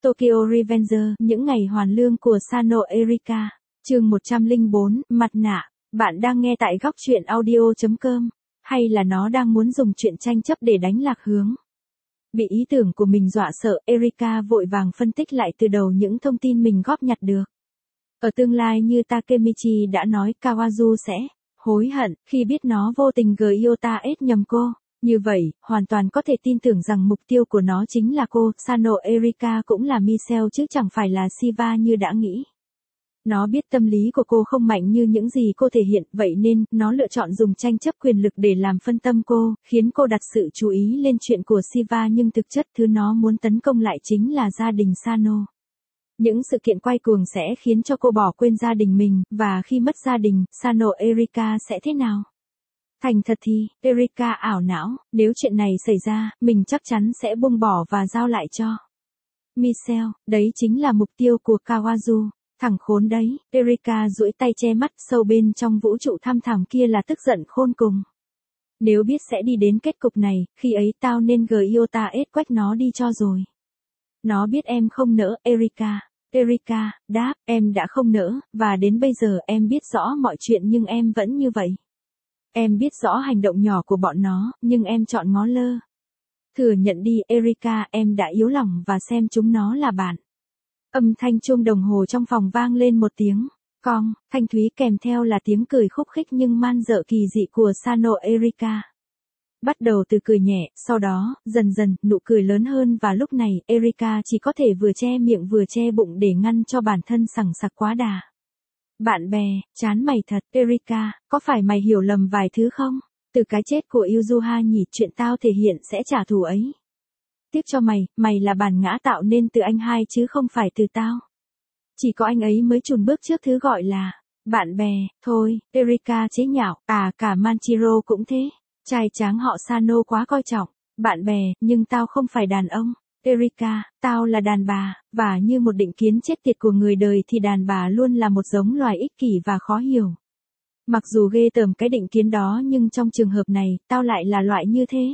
Tokyo Revenger, những ngày hoàn lương của Sano Erika. Chương 104, mặt nạ. Bạn đang nghe tại góc truyện audio.com, hay là nó đang muốn dùng chuyện tranh chấp để đánh lạc hướng? Bị ý tưởng của mình dọa sợ, Erika vội vàng phân tích lại từ đầu những thông tin mình góp nhặt được. Ở tương lai như Takemichi đã nói, Kawazu sẽ hối hận khi biết nó vô tình Gyota ết nhầm cô. Như vậy, hoàn toàn có thể tin tưởng rằng mục tiêu của nó chính là cô. Sano Erika cũng là Michelle chứ chẳng phải là Shiva như đã nghĩ. Nó biết tâm lý của cô không mạnh như những gì cô thể hiện, vậy nên, nó lựa chọn dùng tranh chấp quyền lực để làm phân tâm cô, khiến cô đặt sự chú ý lên chuyện của Shiva, nhưng thực chất thứ nó muốn tấn công lại chính là gia đình Sano. Những sự kiện quay cuồng sẽ khiến cho cô bỏ quên gia đình mình, và khi mất gia đình, Sano Erika sẽ thế nào? Thành thật thì, Erika ảo não, nếu chuyện này xảy ra, mình chắc chắn sẽ buông bỏ và giao lại cho Michelle, đấy chính là mục tiêu của Kawazu. Thằng khốn đấy, Erika duỗi tay che mắt, sâu bên trong vũ trụ thăm thẳm kia là tức giận khôn cùng. Nếu biết sẽ đi đến kết cục này, khi ấy tao nên Gyota ết quách nó đi cho rồi. Nó biết em không nỡ, Erika. Erika đáp, em đã không nỡ, và đến bây giờ em biết rõ mọi chuyện nhưng em vẫn như vậy. Em biết rõ hành động nhỏ của bọn nó, nhưng em chọn ngó lơ. Thừa nhận đi, Erika, em đã yếu lòng và xem chúng nó là bạn. Âm thanh chuông đồng hồ trong phòng vang lên một tiếng cong, thanh thúy, kèm theo là tiếng cười khúc khích nhưng man dợ kỳ dị của Sano Erika. Bắt đầu từ cười nhẹ, sau đó, dần dần, nụ cười lớn hơn, và lúc này, Erika chỉ có thể vừa che miệng vừa che bụng để ngăn cho bản thân sằng sặc quá đà. Bạn bè, chán mày thật, Erika, có phải mày hiểu lầm vài thứ không? Từ cái chết của Yuzuha nhỉ, chuyện tao thể hiện sẽ trả thù ấy. Tiếc cho mày là bản ngã tạo nên từ anh hai chứ không phải từ tao. Chỉ có anh ấy mới chùn bước trước thứ gọi là bạn bè, thôi, Erika chế nhạo, cả Manchiro cũng thế. Trai tráng họ Sano quá coi trọng, bạn bè, nhưng tao không phải đàn ông. Erika, tao là đàn bà, và như một định kiến chết tiệt của người đời thì đàn bà luôn là một giống loài ích kỷ và khó hiểu. Mặc dù ghê tởm cái định kiến đó nhưng trong trường hợp này, tao lại là loại như thế.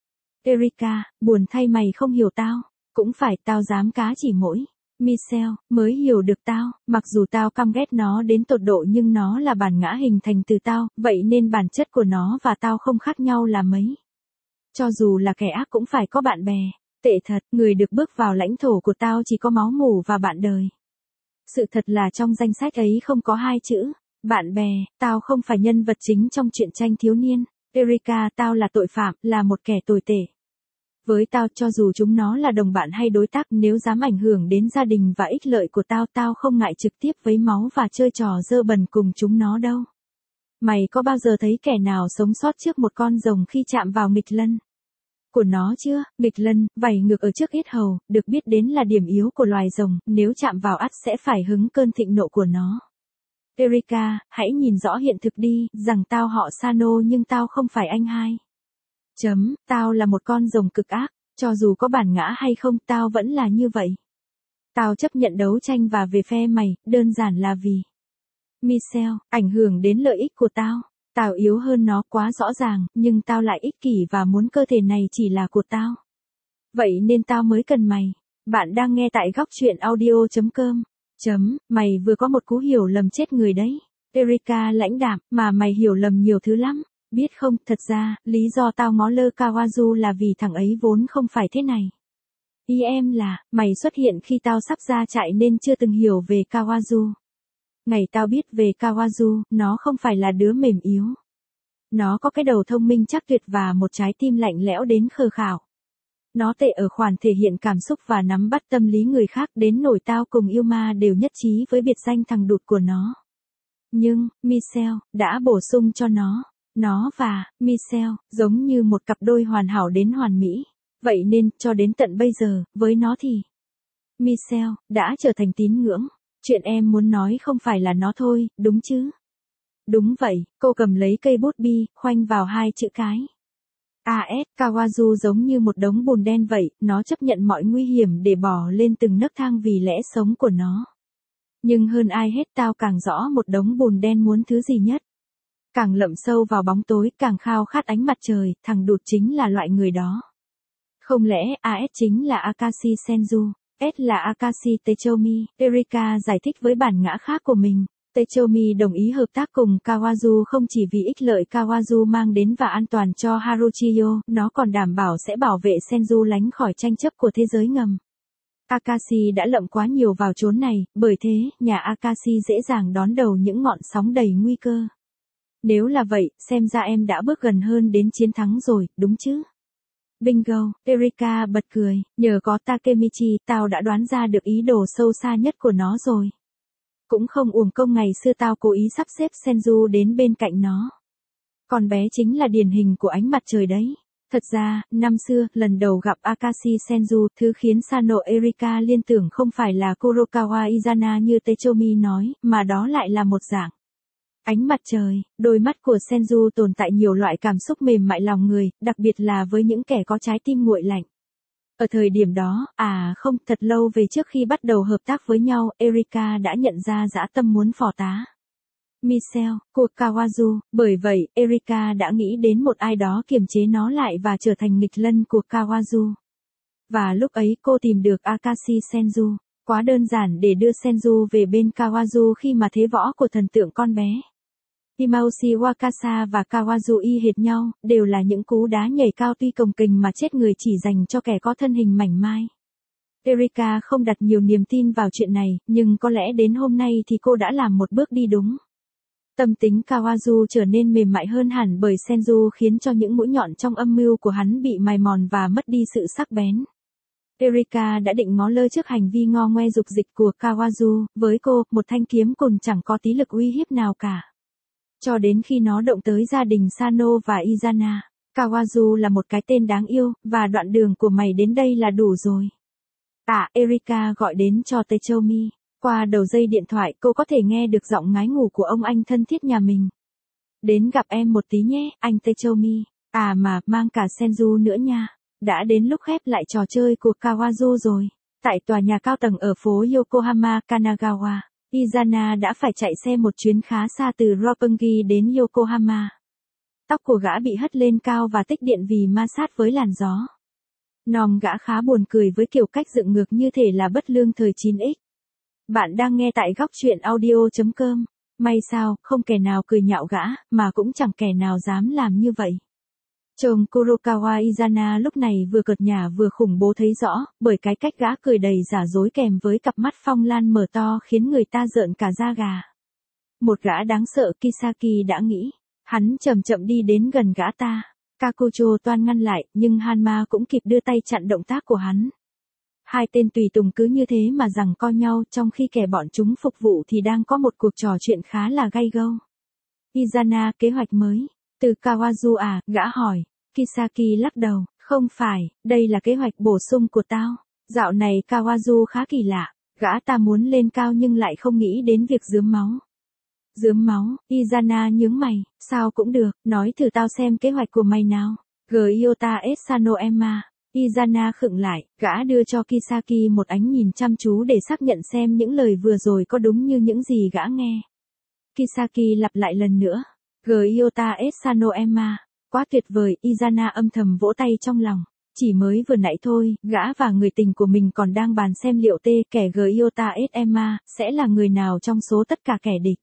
Erika, buồn thay mày không hiểu tao, cũng phải tao dám cá chỉ mỗi Michelle mới hiểu được tao, mặc dù tao căm ghét nó đến tột độ nhưng nó là bản ngã hình thành từ tao, vậy nên bản chất của nó và tao không khác nhau là mấy. Cho dù là kẻ ác cũng phải có bạn bè. Tệ thật, người được bước vào lãnh thổ của tao chỉ có máu mủ và bạn đời. Sự thật là trong danh sách ấy không có hai chữ bạn bè, tao không phải nhân vật chính trong truyện tranh thiếu niên. Erika, tao là tội phạm, là một kẻ tồi tệ. Với tao, cho dù chúng nó là đồng bạn hay đối tác, nếu dám ảnh hưởng đến gia đình và ích lợi của tao, tao không ngại trực tiếp vấy máu và chơi trò dơ bẩn cùng chúng nó đâu. Mày có bao giờ thấy kẻ nào sống sót trước một con rồng khi chạm vào nghịch lân của nó chưa? Nghịch lân, vảy ngược ở trước yết hầu, được biết đến là điểm yếu của loài rồng, nếu chạm vào ắt sẽ phải hứng cơn thịnh nộ của nó. Erika, hãy nhìn rõ hiện thực đi, rằng tao họ Sano nhưng tao không phải anh hai. Tao là một con rồng cực ác, cho dù có bản ngã hay không, tao vẫn là như vậy. Tao chấp nhận đấu tranh và về phe mày, đơn giản là vì Michelle, ảnh hưởng đến lợi ích của tao. Tao yếu hơn nó quá rõ ràng, nhưng tao lại ích kỷ và muốn cơ thể này chỉ là của tao. Vậy nên tao mới cần mày. Bạn đang nghe tại góc truyện audio.com. Mày vừa có một cú hiểu lầm chết người đấy. Erika lãnh đạm, mà mày hiểu lầm nhiều thứ lắm. Biết không, thật ra, lý do tao ngó lơ Kawazu là vì thằng ấy vốn không phải thế này. Ý em là, mày xuất hiện khi tao sắp ra trại nên chưa từng hiểu về Kawazu. Ngày tao biết về Kawazu, nó không phải là đứa mềm yếu. Nó có cái đầu thông minh chắc tuyệt và một trái tim lạnh lẽo đến khờ khảo. Nó tệ ở khoản thể hiện cảm xúc và nắm bắt tâm lý người khác đến nỗi tao cùng Yuma đều nhất trí với biệt danh thằng đụt của nó. Nhưng, Michelle, đã bổ sung cho nó. Nó và Michelle, giống như một cặp đôi hoàn hảo đến hoàn mỹ. Vậy nên, cho đến tận bây giờ, với nó thì Michelle, đã trở thành tín ngưỡng. Chuyện em muốn nói không phải là nó thôi, đúng chứ? Đúng vậy, cô cầm lấy cây bút bi, khoanh vào hai chữ cái. Kawazu giống như một đống bùn đen vậy, nó chấp nhận mọi nguy hiểm để bò lên từng nấc thang vì lẽ sống của nó. Nhưng hơn ai hết tao càng rõ một đống bùn đen muốn thứ gì nhất. Càng lậm sâu vào bóng tối, càng khao khát ánh mặt trời, thằng đụt chính là loại người đó. Không lẽ AS chính là Akashi Senju? S là Akashi Techomi, Erika giải thích với bản ngã khác của mình. Techomi đồng ý hợp tác cùng Kawazu không chỉ vì ích lợi Kawazu mang đến và an toàn cho Haruchiyo, nó còn đảm bảo sẽ bảo vệ Senju lánh khỏi tranh chấp của thế giới ngầm. Akashi đã lậm quá nhiều vào chốn này, bởi thế, nhà Akashi dễ dàng đón đầu những ngọn sóng đầy nguy cơ. Nếu là vậy, xem ra em đã bước gần hơn đến chiến thắng rồi, đúng chứ? Bingo, Erika bật cười, nhờ có Takemichi, tao đã đoán ra được ý đồ sâu xa nhất của nó rồi. Cũng không uổng công ngày xưa tao cố ý sắp xếp Senju đến bên cạnh nó. Con bé chính là điển hình của ánh mặt trời đấy. Thật ra, năm xưa, lần đầu gặp Akashi Senju, thứ khiến Sano Erika liên tưởng không phải là Kurokawa Izana như Techomi nói, mà đó lại là một dạng ánh mặt trời. Đôi mắt của Senju tồn tại nhiều loại cảm xúc mềm mại lòng người, đặc biệt là với những kẻ có trái tim nguội lạnh. Ở thời điểm đó, không, thật lâu về trước khi bắt đầu hợp tác với nhau, Erika đã nhận ra dã tâm muốn phò tá Michelle của Kawazu, bởi vậy, Erika đã nghĩ đến một ai đó kiềm chế nó lại và trở thành nghịch lân của Kawazu. Và lúc ấy cô tìm được Akashi Senju, quá đơn giản để đưa Senju về bên Kawazu khi mà thế võ của thần tượng con bé. Imaushi Wakasa và Kawazu y hệt nhau, đều là những cú đá nhảy cao tuy cồng kềnh mà chết người chỉ dành cho kẻ có thân hình mảnh mai. Erika không đặt nhiều niềm tin vào chuyện này, nhưng có lẽ đến hôm nay thì cô đã làm một bước đi đúng. Tâm tính Kawazu trở nên mềm mại hơn hẳn bởi Senju khiến cho những mũi nhọn trong âm mưu của hắn bị mài mòn và mất đi sự sắc bén. Erika đã định ngó lơ trước hành vi ngo ngoe dục dịch của Kawazu, với cô, một thanh kiếm cùn chẳng có tí lực uy hiếp nào cả. Cho đến khi nó động tới gia đình Sano và Izana, Kawazu là một cái tên đáng yêu, và đoạn đường của mày đến đây là đủ rồi. Erika gọi đến cho Techomi. Qua đầu dây điện thoại cô có thể nghe được giọng ngái ngủ của ông anh thân thiết nhà mình. Đến gặp em một tí nhé, anh Techomi. Mà, mang cả Senju nữa nha. Đã đến lúc khép lại trò chơi của Kawazu rồi. Tại tòa nhà cao tầng ở phố Yokohama, Kanagawa, Izana đã phải chạy xe một chuyến khá xa từ Roppongi đến Yokohama. Tóc của gã bị hất lên cao và tích điện vì ma sát với làn gió. Gã khá buồn cười với kiểu cách dựng ngược như thể là bất lương thời 9X. Bạn đang nghe tại góc truyện audio.com. May sao, không kẻ nào cười nhạo gã, mà cũng chẳng kẻ nào dám làm như vậy. Chồng Kurokawa Izana lúc này vừa cợt nhả vừa khủng bố thấy rõ, bởi cái cách gã cười đầy giả dối kèm với cặp mắt phong lan mở to khiến người ta rợn cả da gà. Một gã đáng sợ Kisaki đã nghĩ. Hắn chậm chậm đi đến gần gã ta. Kakucho toan ngăn lại, nhưng Hanma cũng kịp đưa tay chặn động tác của hắn. Hai tên tùy tùng cứ như thế mà giằng co nhau trong khi kẻ bọn chúng phục vụ thì đang có một cuộc trò chuyện khá là gay go. Izana, kế hoạch mới. Từ Kawazu gã hỏi. Kisaki lắc đầu, không phải, đây là kế hoạch bổ sung của tao. Dạo này Kawazu khá kỳ lạ, gã ta muốn lên cao nhưng lại không nghĩ đến việc rướm máu. Rướm máu, Izana nhướng mày, sao cũng được, nói thử tao xem kế hoạch của mày nào. Gyota Sano Emma. Izana khựng lại, gã đưa cho Kisaki một ánh nhìn chăm chú để xác nhận xem những lời vừa rồi có đúng như những gì gã nghe. Kisaki lặp lại lần nữa. Gyota Sano Emma. Quá tuyệt vời, Izana âm thầm vỗ tay trong lòng. Chỉ mới vừa nãy thôi, gã và người tình của mình còn đang bàn xem liệu kẻ Gyota Emma, sẽ là người nào trong số tất cả kẻ địch.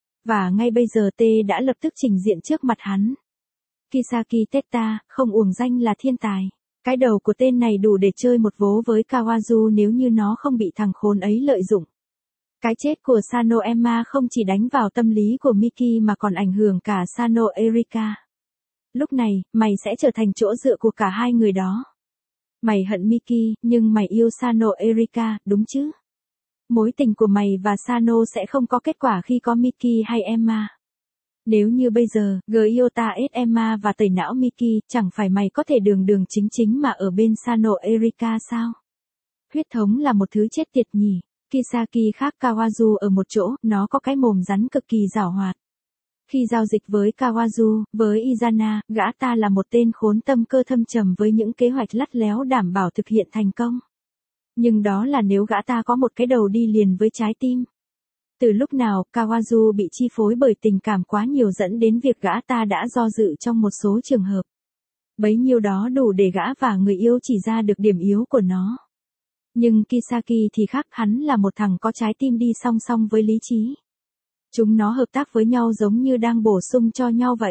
Và ngay bây giờ đã lập tức trình diện trước mặt hắn. Kisaki Teta, không uổng danh là thiên tài. Cái đầu của tên này đủ để chơi một vố với Kawazu nếu như nó không bị thằng khốn ấy lợi dụng. Cái chết của Sano Emma không chỉ đánh vào tâm lý của Miki mà còn ảnh hưởng cả Sano Erika. Lúc này, mày sẽ trở thành chỗ dựa của cả hai người đó. Mày hận Miki, nhưng mày yêu Sano Erika, đúng chứ? Mối tình của mày và Sano sẽ không có kết quả khi có Miki hay Emma. Nếu như bây giờ, Gyota Emma và tẩy não Miki, chẳng phải mày có thể đường chính mà ở bên Sano Erika sao? Huyết thống là một thứ chết tiệt nhỉ. Kisaki khác Kawazu ở một chỗ, nó có cái mồm rắn cực kỳ giảo hoạt. Khi giao dịch với Kawazu, với Izana, gã ta là một tên khốn tâm cơ thâm trầm với những kế hoạch lắt léo đảm bảo thực hiện thành công. Nhưng đó là nếu gã ta có một cái đầu đi liền với trái tim. Từ lúc nào, Kawazu bị chi phối bởi tình cảm quá nhiều dẫn đến việc gã ta đã do dự trong một số trường hợp. Bấy nhiêu đó đủ để gã và người yêu chỉ ra được điểm yếu của nó. Nhưng Kisaki thì khác, hắn là một thằng có trái tim đi song song với lý trí. Chúng nó hợp tác với nhau giống như đang bổ sung cho nhau vậy.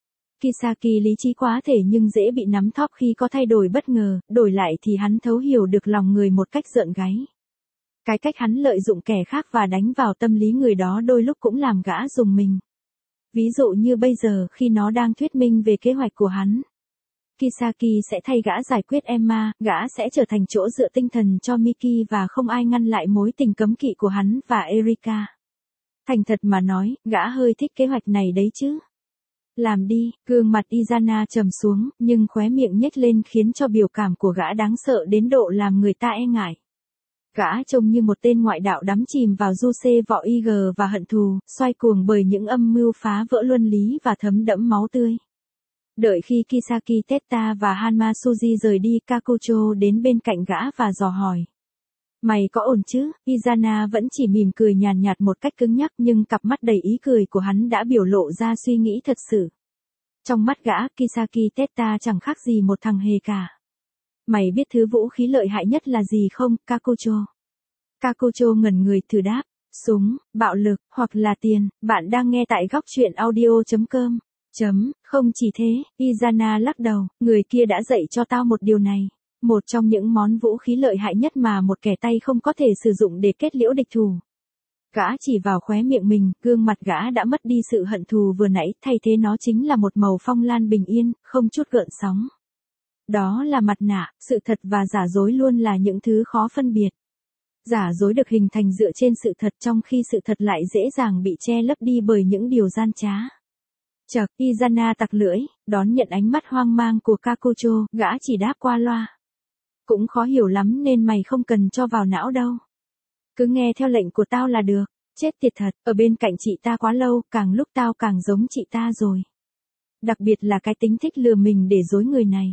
Kisaki lý trí quá thể nhưng dễ bị nắm thóp khi có thay đổi bất ngờ, đổi lại thì hắn thấu hiểu được lòng người một cách rợn gáy. Cái cách hắn lợi dụng kẻ khác và đánh vào tâm lý người đó đôi lúc cũng làm gã rùng mình. Ví dụ như bây giờ khi nó đang thuyết minh về kế hoạch của hắn. Kisaki sẽ thay gã giải quyết Emma, gã sẽ trở thành chỗ dựa tinh thần cho Miki và không ai ngăn lại mối tình cấm kỵ của hắn và Erika. Thành thật mà nói, gã hơi thích kế hoạch này đấy chứ. Làm đi, gương mặt Izana trầm xuống, nhưng khóe miệng nhếch lên khiến cho biểu cảm của gã đáng sợ đến độ làm người ta e ngại. Gã trông như một tên ngoại đạo đắm chìm vào du xê vọ IG và hận thù, xoay cuồng bởi những âm mưu phá vỡ luân lý và thấm đẫm máu tươi. Đợi khi Kisaki Teta và Hanma Suji rời đi, Kakucho đến bên cạnh gã và dò hỏi. Mày có ổn chứ? Izana vẫn chỉ mỉm cười nhàn nhạt một cách cứng nhắc nhưng cặp mắt đầy ý cười của hắn đã biểu lộ ra suy nghĩ thật sự. Trong mắt gã, Kisaki Teta chẳng khác gì một thằng hề cả. Mày biết thứ vũ khí lợi hại nhất là gì không, Kakucho? Kakucho ngẩn người thử đáp. Súng, bạo lực, hoặc là tiền. Bạn đang nghe tại góc truyện audio.com. Không chỉ thế, Izana lắc đầu, người kia đã dạy cho tao một điều này. Một trong những món vũ khí lợi hại nhất mà một kẻ tay không có thể sử dụng để kết liễu địch thủ. Gã chỉ vào khóe miệng mình, gương mặt gã đã mất đi sự hận thù vừa nãy, thay thế nó chính là một màu phong lan bình yên, không chút gợn sóng. Đó là mặt nạ, sự thật và giả dối luôn là những thứ khó phân biệt. Giả dối được hình thành dựa trên sự thật trong khi sự thật lại dễ dàng bị che lấp đi bởi những điều gian trá. Chậc, Izana tặc lưỡi, đón nhận ánh mắt hoang mang của Kakucho, gã chỉ đáp qua loa. Cũng khó hiểu lắm nên mày không cần cho vào não đâu. Cứ nghe theo lệnh của tao là được. Chết tiệt thật, ở bên cạnh chị ta quá lâu, càng lúc tao càng giống chị ta rồi. Đặc biệt là cái tính thích lừa mình để dối người này.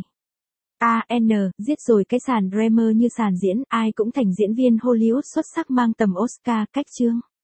Giết rồi cái sàn Dreamer như sàn diễn, ai cũng thành diễn viên Hollywood xuất sắc mang tầm Oscar, cách chương.